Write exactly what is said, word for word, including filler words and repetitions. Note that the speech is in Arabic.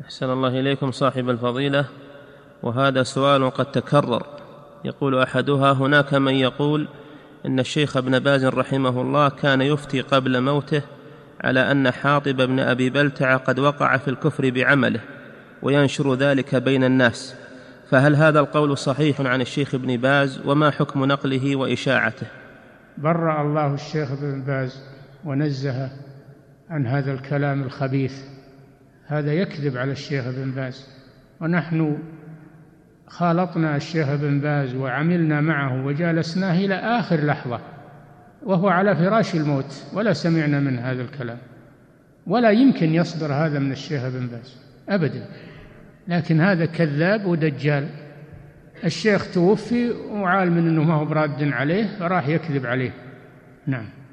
أحسن الله إليكم صاحب الفضيلة، وهذا سؤال قد تكرر. يقول أحدها: هناك من يقول إن الشيخ ابن باز رحمه الله كان يفتي قبل موته على أن حاطب بن أبي بلتع قد وقع في الكفر بعمله وينشر ذلك بين الناس، فهل هذا القول صحيح عن الشيخ ابن باز؟ وما حكم نقله وإشاعته؟ برأ الله الشيخ ابن باز ونزه عن هذا الكلام الخبيث، هذا يكذب على الشيخ ابن باز، ونحن خالطنا الشيخ ابن باز وعملنا معه وجالسناه إلى آخر لحظة وهو على فراش الموت، ولا سمعنا من هذا الكلام، ولا يمكن يصدر هذا من الشيخ ابن باز أبدا. لكن هذا كذاب ودجال. الشيخ توفي وعالم أنه ما هو براد عليه، فراح يكذب عليه. نعم.